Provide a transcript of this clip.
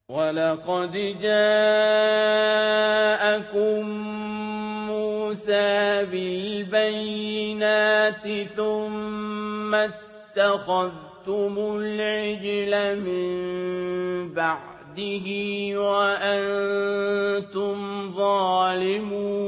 وَلَقَدْ جَاءَكُم مُّوسَىٰ بِالْبَيِّنَاتِ ثُمَّ اتَّخَذْتُمُ الْعِجْلَ مِن بَعْدِهِ وَأَنتُمْ ظَالِمُونَ